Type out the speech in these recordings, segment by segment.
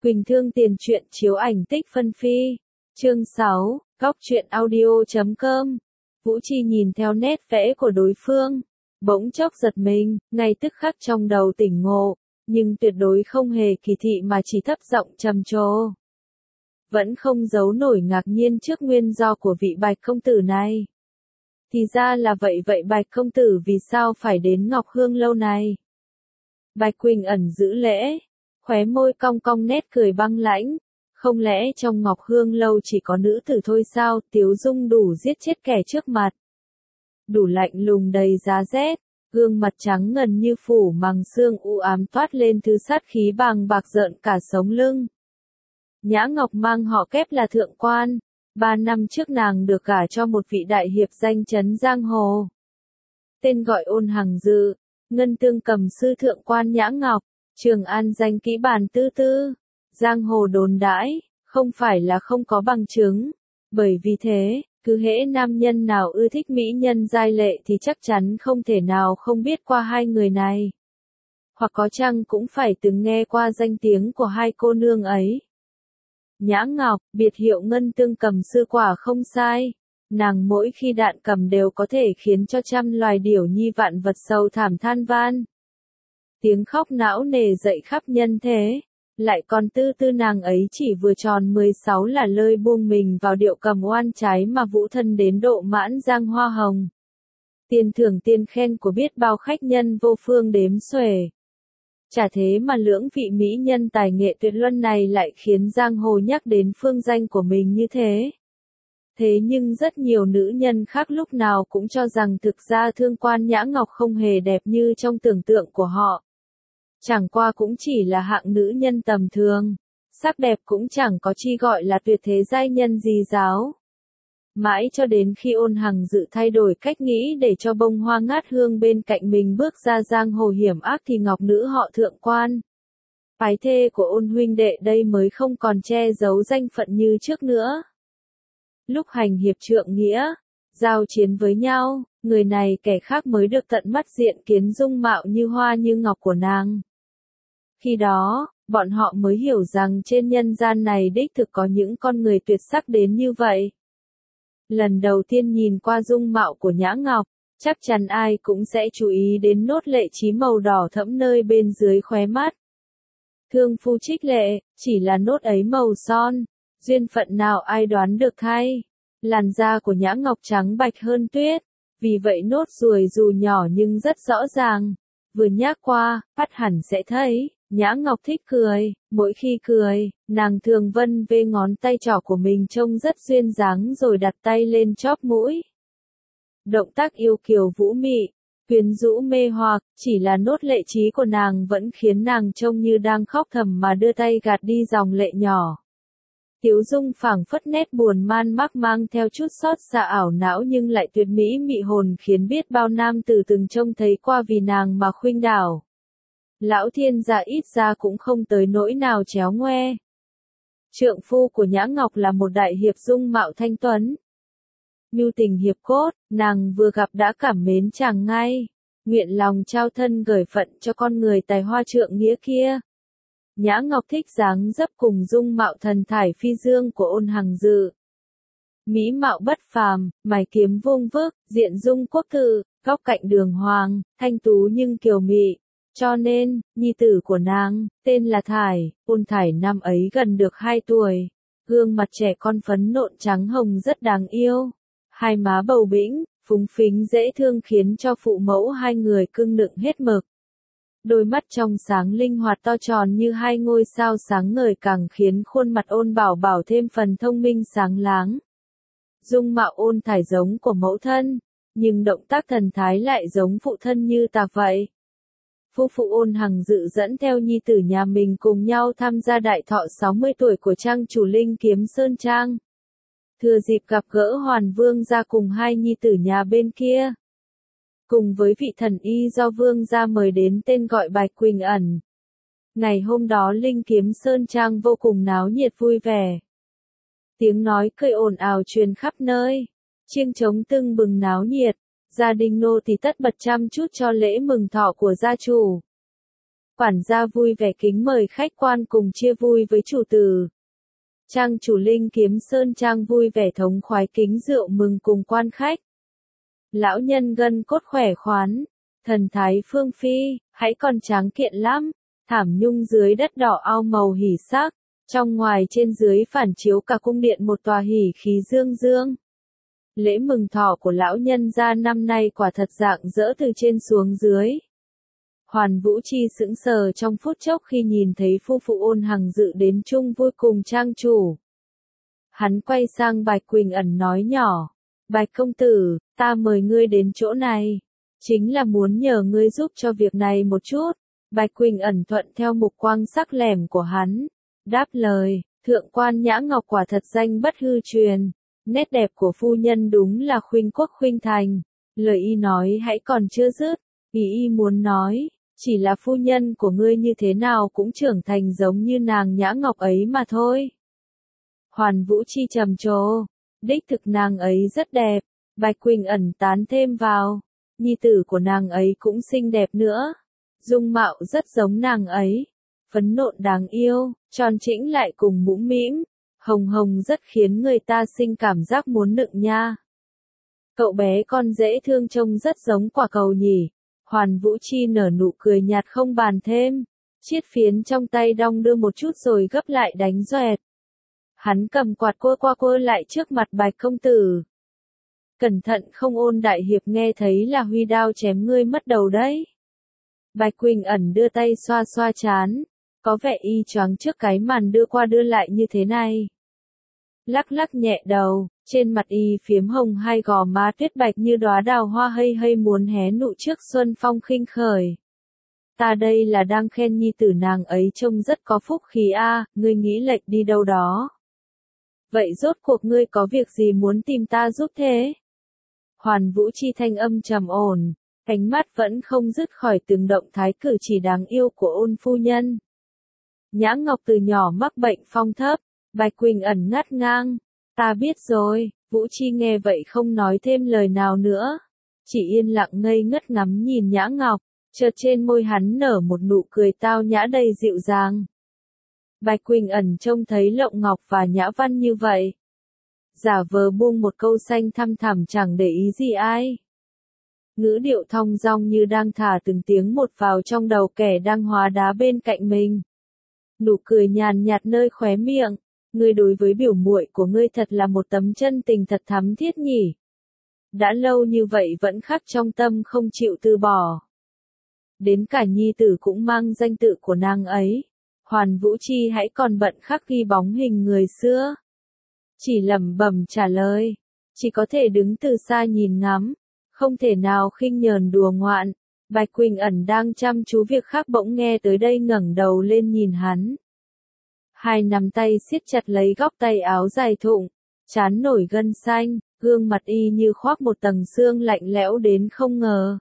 Quỳnh Thương tiền truyện chiếu ảnh tích phân phi. Chương 6, góc truyện audio.com. Vũ Chi nhìn theo nét vẽ của đối phương, bỗng chốc giật mình, ngay tức khắc trong đầu tỉnh ngộ, nhưng tuyệt đối không hề kỳ thị mà chỉ thấp giọng trầm trồ. Vẫn không giấu nổi ngạc nhiên trước nguyên do của vị Bạch công tử này. Thì ra là vậy Bạch công tử vì sao phải đến Ngọc Hương lâu này? Bạch Quỳnh ẩn giữ lễ, khóe môi cong cong nét cười băng lãnh, không lẽ trong Ngọc Hương lâu chỉ có nữ tử thôi sao? Tiếu Dung đủ giết chết kẻ trước mặt. Đủ lạnh lùng đầy giá rét, gương mặt trắng ngần như phủ màng xương u ám toát lên thứ sát khí bàng bạc rợn cả sống lưng. Nhã Ngọc mang họ kép là thượng quan, 3 năm trước nàng được gả cho một vị đại hiệp danh chấn giang hồ. Tên gọi Ôn Hằng Dự, ngân tương cầm sư thượng quan Nhã Ngọc, Trường An danh kỹ bản tư tư, giang hồ đồn đãi, không phải là không có bằng chứng. Bởi vì thế, cứ hễ nam nhân nào ưa thích mỹ nhân giai lệ thì chắc chắn không thể nào không biết qua hai người này. Hoặc có chăng cũng phải từng nghe qua danh tiếng của hai cô nương ấy. Nhã Ngọc, biệt hiệu ngân tương cầm sư quả không sai. Nàng mỗi khi đạn cầm đều có thể khiến cho trăm loài điểu nhi vạn vật sầu thảm than van. Tiếng khóc não nề dậy khắp nhân thế. Lại còn tư tư nàng ấy chỉ vừa tròn 16 là lơi buông mình vào điệu cầm oan trái mà vũ thân đến độ mãn giang hoa hồng. Tiền thưởng tiền khen của biết bao khách nhân vô phương đếm xuể. Chả thế mà lưỡng vị mỹ nhân tài nghệ tuyệt luân này lại khiến giang hồ nhắc đến phương danh của mình như thế. Thế nhưng rất nhiều nữ nhân khác lúc nào cũng cho rằng thực ra thương quan Nhã Ngọc không hề đẹp như trong tưởng tượng của họ. Chẳng qua cũng chỉ là hạng nữ nhân tầm thường, sắc đẹp cũng chẳng có chi gọi là tuyệt thế giai nhân gì giáo. Mãi cho đến khi Ôn Hằng Dự thay đổi cách nghĩ để cho bông hoa ngát hương bên cạnh mình bước ra giang hồ hiểm ác thì ngọc nữ họ thượng quan, phái thê của Ôn huynh đệ đây mới không còn che giấu danh phận như trước nữa. Lúc hành hiệp trượng nghĩa, giao chiến với nhau, người này kẻ khác mới được tận mắt diện kiến dung mạo như hoa như ngọc của nàng. Khi đó, bọn họ mới hiểu rằng trên nhân gian này đích thực có những con người tuyệt sắc đến như vậy. Lần đầu tiên nhìn qua dung mạo của Nhã Ngọc, chắc chắn ai cũng sẽ chú ý đến nốt lệ trí màu đỏ thẫm nơi bên dưới khóe mắt. Thương phu trích lệ, chỉ là nốt ấy màu son, duyên phận nào ai đoán được thay. Làn da của Nhã Ngọc trắng bạch hơn tuyết, vì vậy nốt ruồi dù nhỏ nhưng rất rõ ràng. Vừa nhắc qua, phát hẳn sẽ thấy. Nhã Ngọc thích cười, mỗi khi cười, nàng thường vân vê ngón tay trỏ của mình trông rất duyên dáng rồi đặt tay lên chóp mũi. Động tác yêu kiều vũ mị, quyến rũ mê hoặc, chỉ là nốt lệ trí của nàng vẫn khiến nàng trông như đang khóc thầm mà đưa tay gạt đi dòng lệ nhỏ. Tiếu Dung phảng phất nét buồn man mác mang theo chút xót xa ảo não nhưng lại tuyệt mỹ mị hồn khiến biết bao nam tử từng trông thấy qua vì nàng mà khuynh đảo. Lão thiên gia ít ra cũng không tới nỗi nào chéo ngoe. Trượng phu của Nhã Ngọc là một đại hiệp dung mạo thanh tuấn. Nhu tình hiệp cốt, nàng vừa gặp đã cảm mến chàng ngay. Nguyện lòng trao thân gởi phận cho con người tài hoa trượng nghĩa kia. Nhã Ngọc thích dáng dấp cùng dung mạo thần thải phi dương của Ôn Hằng Dự. Mỹ mạo bất phàm, mày kiếm vuông vức, diện dung quốc tử, góc cạnh đường hoàng, thanh tú nhưng kiều mị. Cho nên, nhi tử của nàng, tên là Thải, Ôn Thải năm ấy gần được 2 tuổi. Gương mặt trẻ con phấn nộn trắng hồng rất đáng yêu. Hai má bầu bĩnh, phúng phính dễ thương khiến cho phụ mẫu hai người cưng nựng hết mực. Đôi mắt trong sáng linh hoạt to tròn như hai ngôi sao sáng ngời càng khiến khuôn mặt Ôn Bảo Bảo thêm phần thông minh sáng láng. Dung mạo Ôn Thải giống của mẫu thân, nhưng động tác thần thái lại giống phụ thân như tạc vậy. Phu phụ Ôn Hằng Dự dẫn theo nhi tử nhà mình cùng nhau tham gia đại thọ 60 tuổi của trang chủ Linh Kiếm Sơn Trang. Thừa dịp gặp gỡ Hoàn Vương gia cùng hai nhi tử nhà bên kia. Cùng với vị thần y do Vương gia mời đến tên gọi Bạch Quỳnh ẩn. Ngày hôm đó Linh Kiếm Sơn Trang vô cùng náo nhiệt vui vẻ. Tiếng nói cười ồn ào truyền khắp nơi. Chiêng trống tưng bừng náo nhiệt. Gia đình nô thì tất bật chăm chút cho lễ mừng thọ của gia chủ. Quản gia vui vẻ kính mời khách quan cùng chia vui với chủ tử. Trang chủ Linh Kiếm Sơn Trang vui vẻ thống khoái kính rượu mừng cùng quan khách. Lão nhân gân cốt khỏe khoắn, thần thái phương phi, hãy còn tráng kiện lắm, thảm nhung dưới đất đỏ ao màu hỉ sắc, trong ngoài trên dưới phản chiếu cả cung điện một tòa hỉ khí dương dương. Lễ mừng thọ của lão nhân gia năm nay quả thật rạng rỡ từ trên xuống dưới. Hoàn Vũ Chi sững sờ trong phút chốc khi nhìn thấy phu phụ Ôn Hằng dự đến chung vui cùng trang chủ. Hắn quay sang Bạch Quỳnh Ẩn nói nhỏ, Bạch công tử, ta mời ngươi đến chỗ này, chính là muốn nhờ ngươi giúp cho việc này một chút. Bạch Quỳnh Ẩn thuận theo mục quang sắc lẻm của hắn, đáp lời, thượng quan Nhã Ngọc quả thật danh bất hư truyền, nét đẹp của phu nhân đúng là khuynh quốc khuynh thành. Lời y nói hãy còn chưa dứt, y muốn nói, chỉ là phu nhân của ngươi như thế nào cũng trưởng thành giống như nàng Nhã Ngọc ấy mà thôi. Hoàn Vũ Chi trầm trồ, đích thực nàng ấy rất đẹp. Bạch Quỳnh Ẩn tán thêm vào, nhi tử của nàng ấy cũng xinh đẹp nữa, dung mạo rất giống nàng ấy, phấn nộn đáng yêu, tròn trĩnh lại cùng mũm mĩm, hồng hồng rất khiến người ta sinh cảm giác muốn nựng nha. Cậu bé con dễ thương trông rất giống quả cầu nhỉ. Hoàn Vũ Chi nở nụ cười nhạt không bàn thêm, chiết phiến trong tay đong đưa một chút rồi gấp lại đánh doẹt. Hắn cầm quạt quơ qua quơ lại trước mặt Bạch công tử. Cẩn thận không Ôn đại hiệp nghe thấy là huy đao chém ngươi mất đầu đấy. Bạch Quỳnh Ẩn đưa tay xoa xoa trán, có vẻ y choáng trước cái màn đưa qua đưa lại như thế này. Lắc lắc nhẹ đầu, trên mặt y phiếm hồng hai gò má tuyết bạch như đóa đào hoa hây hây muốn hé nụ trước xuân phong khinh khởi. Ta đây là đang khen nhi tử nàng ấy trông rất có phúc khí a, ngươi nghĩ lệch đi đâu đó. Vậy rốt cuộc ngươi có việc gì muốn tìm ta giúp thế? Hoàn Vũ Chi thanh âm trầm ổn, ánh mắt vẫn không dứt khỏi từng động thái cử chỉ đáng yêu của Ôn phu nhân. Nhã Ngọc từ nhỏ mắc bệnh phong thấp, Bạch Quỳnh Ẩn ngắt ngang. Ta biết rồi, Vũ Chi nghe vậy không nói thêm lời nào nữa. Chỉ yên lặng ngây ngất ngắm nhìn Nhã Ngọc, chợt trên môi hắn nở một nụ cười tao nhã đầy dịu dàng. Bạch Quỳnh Ẩn trông thấy Lộng Ngọc và Nhã Văn như vậy. Giả vờ buông một câu xanh thăm thẳm chẳng để ý gì ai. Ngữ điệu thong dong như đang thả từng tiếng một vào trong đầu kẻ đang hóa đá bên cạnh mình. Nụ cười nhàn nhạt nơi khóe miệng. Ngươi đối với biểu muội của ngươi thật là một tấm chân tình thật thắm thiết nhỉ. Đã lâu như vậy vẫn khắc trong tâm không chịu từ bỏ. Đến cả nhi tử cũng mang danh tự của nàng ấy. Hoàn Vũ Chi hãy còn bận khắc ghi bóng hình người xưa. Chỉ lẩm bẩm trả lời. Chỉ có thể đứng từ xa nhìn ngắm. Không thể nào khinh nhờn đùa ngoạn. Bạch Quỳnh Ẩn đang chăm chú việc khác bỗng nghe tới đây ngẩng đầu lên nhìn hắn. Hai nắm tay siết chặt lấy góc tay áo dài thụng, trán nổi gân xanh, gương mặt y như khoác một tầng sương lạnh lẽo đến không ngờ.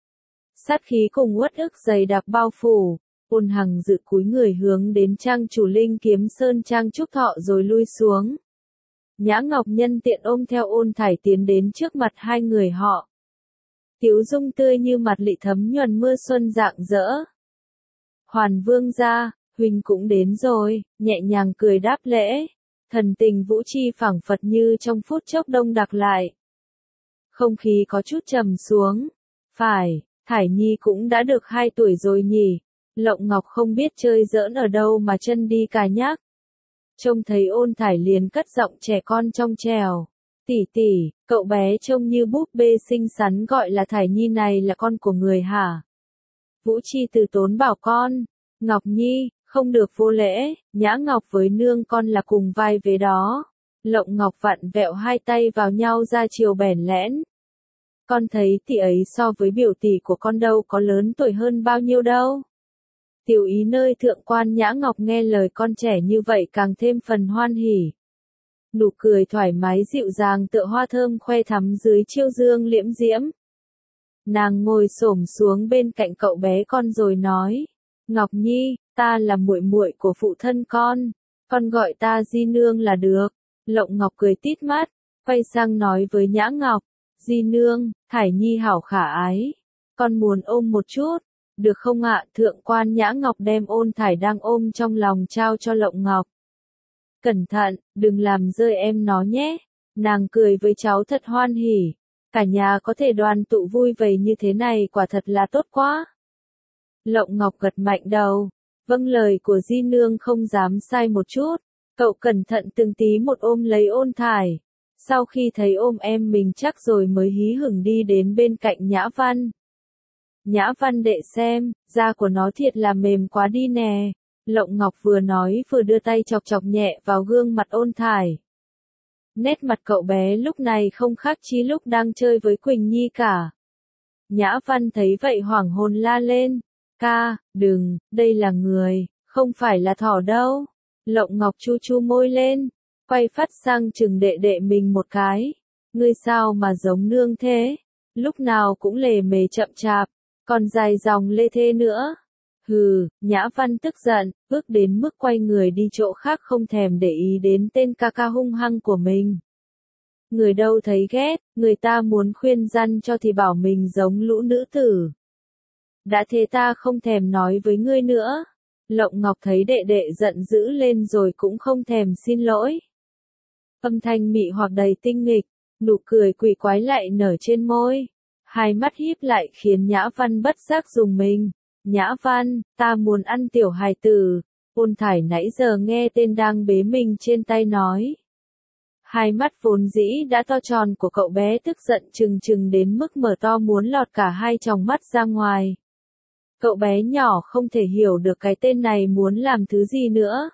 Sát khí cùng uất ức dày đặc bao phủ, Ôn Hằng dự cúi người hướng đến trang chủ Linh Kiếm Sơn Trang chúc thọ rồi lui xuống. Nhã Ngọc nhân tiện ôm theo Ôn Thải tiến đến trước mặt hai người họ. Tiếu dung tươi như mặt lị thấm nhuần mưa xuân rạng rỡ. Hoàn vương gia, huynh cũng đến rồi, nhẹ nhàng cười đáp lễ. Thần tình Vũ Chi phảng phật như trong phút chốc đông đặc lại. Không khí có chút trầm xuống. Phải, Thải Nhi cũng đã được 2 tuổi rồi nhỉ. Lộng Ngọc không biết chơi giỡn ở đâu mà chân đi cà nhác. Trông thấy Ôn Thải liền cất giọng trẻ con trong trèo. Tỷ tỷ, cậu bé trông như búp bê xinh xắn gọi là Thải Nhi này là con của người hả? Vũ Chi từ tốn bảo con. Ngọc Nhi, không được vô lễ, Nhã Ngọc với nương con là cùng vai vế đó. Lộng Ngọc vặn vẹo hai tay vào nhau ra chiều bẽn lẽn. Con thấy tỷ ấy so với biểu tỷ của con đâu có lớn tuổi hơn bao nhiêu đâu. Tiểu ý nơi thượng quan Nhã Ngọc nghe lời con trẻ như vậy càng thêm phần hoan hỉ. Nụ cười thoải mái dịu dàng tựa hoa thơm khoe thắm dưới chiêu dương liễm diễm. Nàng ngồi xổm xuống bên cạnh cậu bé con rồi nói, Ngọc Nhi, ta là muội muội của phụ thân con gọi ta Di Nương là được. Lộng Ngọc cười tít mắt, quay sang nói với Nhã Ngọc, Di Nương, Thải Nhi hảo khả ái, con muốn ôm một chút. Được không ạ? Thượng quan Nhã Ngọc đem Ôn Thải đang ôm trong lòng trao cho Lộng Ngọc. Cẩn thận, đừng làm rơi em nó nhé. Nàng cười với cháu thật hoan hỉ. Cả nhà có thể đoàn tụ vui vầy như thế này quả thật là tốt quá. Lộng Ngọc gật mạnh đầu. Vâng lời của Di Nương không dám sai một chút. Cậu cẩn thận từng tí một ôm lấy Ôn Thải. Sau khi thấy ôm em mình chắc rồi mới hí hửng đi đến bên cạnh Nhã Văn. Nhã Văn đệ xem, da của nó thiệt là mềm quá đi nè. Lộng Ngọc vừa nói vừa đưa tay chọc chọc nhẹ vào gương mặt Ôn Thải. Nét mặt cậu bé lúc này không khác chí lúc đang chơi với Quỳnh Nhi cả. Nhã Văn thấy vậy hoảng hồn la lên. Ca, đừng, đây là người, không phải là thỏ đâu. Lộng Ngọc chu chu môi lên, quay phát sang chừng đệ đệ mình một cái. Ngươi sao mà giống nương thế? Lúc nào cũng lề mề chậm chạp, còn dài dòng lê thê nữa. Hừ, Nhã Văn tức giận, bước đến mức quay người đi chỗ khác không thèm để ý đến tên ca ca hung hăng của mình. Người đâu thấy ghét, người ta muốn khuyên răn cho thì bảo mình giống lũ nữ tử. Đã thế ta không thèm nói với ngươi nữa. Lộng Ngọc thấy đệ đệ giận dữ lên rồi cũng không thèm xin lỗi. Âm thanh mị hoặc đầy tinh nghịch, nụ cười quỷ quái lại nở trên môi. Hai mắt híp lại khiến Nhã Văn bất giác rùng mình. Nhã Văn, ta muốn ăn tiểu hài tử. Ôn Thải nãy giờ nghe tên đang bế mình trên tay nói. Hai mắt vốn dĩ đã to tròn của cậu bé tức giận trừng trừng đến mức mở to muốn lọt cả hai tròng mắt ra ngoài. Cậu bé nhỏ không thể hiểu được cái tên này muốn làm thứ gì nữa.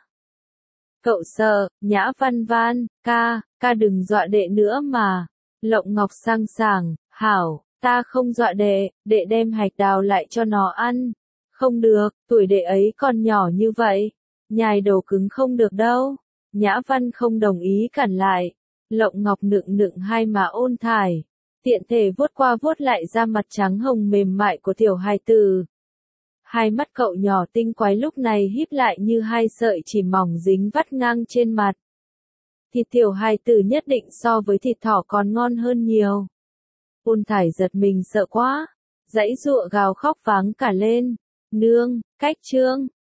Cậu sợ, Nhã Văn van, ca đừng dọa đệ nữa mà. Lộng Ngọc sang sảng, hảo, ta không dọa đệ đem hạch đào lại cho nó ăn. Không được, tuổi đệ ấy còn nhỏ như vậy. Nhai đồ cứng không được đâu. Nhã Văn không đồng ý cản lại. Lộng Ngọc nựng nựng hai má Ôn Thải. Tiện thể vuốt qua vuốt lại da mặt trắng hồng mềm mại của tiểu hài tử. Hai mắt cậu nhỏ tinh quái lúc này híp lại như hai sợi chỉ mỏng dính vắt ngang trên mặt. Thịt tiểu hài tử nhất định so với thịt thỏ còn ngon hơn nhiều. Ôn Thải giật mình sợ quá. Giãy giụa gào khóc váng cả lên. Nương, cách trương,